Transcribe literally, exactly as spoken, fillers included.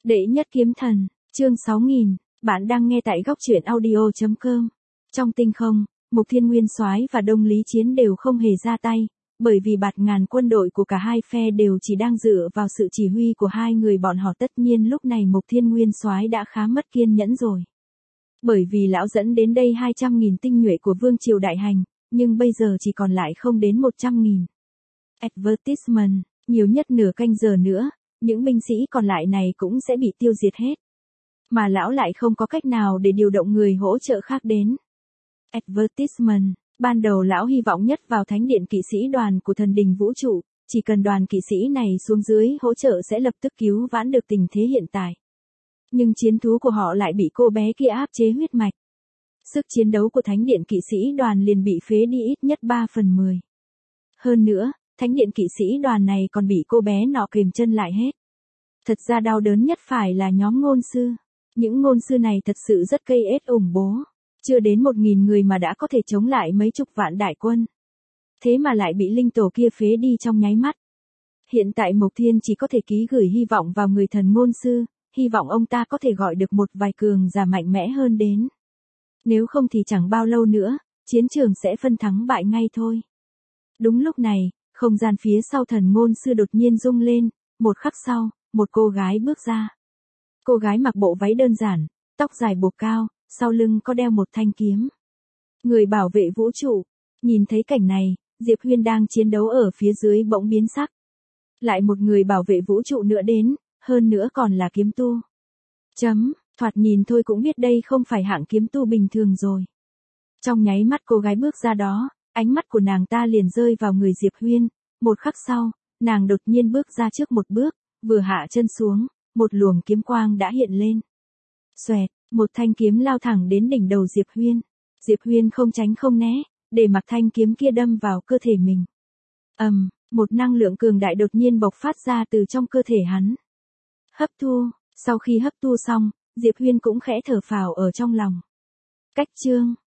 Đệ nhất kiếm thần, chương sáu nghìn, bạn đang nghe tại góc truyện audio chấm com. Trong tinh không, Mục Thiên Nguyên Soái và Đông Lý Chiến đều không hề ra tay, bởi vì bạt ngàn quân đội của cả hai phe đều chỉ đang dựa vào sự chỉ huy của hai người bọn họ. Tất nhiên lúc này Mục Thiên Nguyên Soái đã khá mất kiên nhẫn rồi. Bởi vì lão dẫn đến đây hai trăm nghìn tinh nhuệ của Vương Triều Đại Hành, nhưng bây giờ chỉ còn lại không đến một trăm nghìn. Advertisement, nhiều nhất nửa canh giờ nữa, những binh sĩ còn lại này cũng sẽ bị tiêu diệt hết. Mà lão lại không có cách nào để điều động người hỗ trợ khác đến. Advertisement, ban đầu lão hy vọng nhất vào thánh điện kỵ sĩ đoàn của thần đình vũ trụ, chỉ cần đoàn kỵ sĩ này xuống dưới hỗ trợ sẽ lập tức cứu vãn được tình thế hiện tại. Nhưng chiến thú của họ lại bị cô bé kia áp chế huyết mạch. Sức chiến đấu của thánh điện kỵ sĩ đoàn liền bị phế đi ít nhất ba phần mười. Hơn nữa, thánh điện kỵ sĩ đoàn này còn bị cô bé nọ kềm chân lại hết. Thật ra đau đớn nhất phải là nhóm ngôn sư. Những ngôn sư này thật sự rất cây ết ủng bố. Chưa đến một nghìn người mà đã có thể chống lại mấy chục vạn đại quân. Thế mà lại bị linh tổ kia phế đi trong nháy mắt. Hiện tại Mộc Thiên chỉ có thể ký gửi hy vọng vào người thần ngôn sư, hy vọng ông ta có thể gọi được một vài cường giả mạnh mẽ hơn đến. Nếu không thì chẳng bao lâu nữa, chiến trường sẽ phân thắng bại ngay thôi. Đúng lúc này, không gian phía sau thần ngôn sư đột nhiên rung lên, một khắc sau, một cô gái bước ra. Cô gái mặc bộ váy đơn giản, tóc dài buộc cao, sau lưng có đeo một thanh kiếm. Người bảo vệ vũ trụ, nhìn thấy cảnh này, Diệp Huyên đang chiến đấu ở phía dưới bỗng biến sắc. Lại một người bảo vệ vũ trụ nữa đến, hơn nữa còn là kiếm tu. Chấm, thoạt nhìn thôi cũng biết đây không phải hạng kiếm tu bình thường rồi. Trong nháy mắt cô gái bước ra đó, ánh mắt của nàng ta liền rơi vào người Diệp Huyên, một khắc sau, nàng đột nhiên bước ra trước một bước, vừa hạ chân xuống, một luồng kiếm quang đã hiện lên. Xoẹt, một thanh kiếm lao thẳng đến đỉnh đầu Diệp Huyên. Diệp Huyên không tránh không né, để mặc thanh kiếm kia đâm vào cơ thể mình. Ầm, um, một năng lượng cường đại đột nhiên bộc phát ra từ trong cơ thể hắn. Hấp thu, sau khi hấp thu xong, Diệp Huyên cũng khẽ thở phào ở trong lòng. Cách chương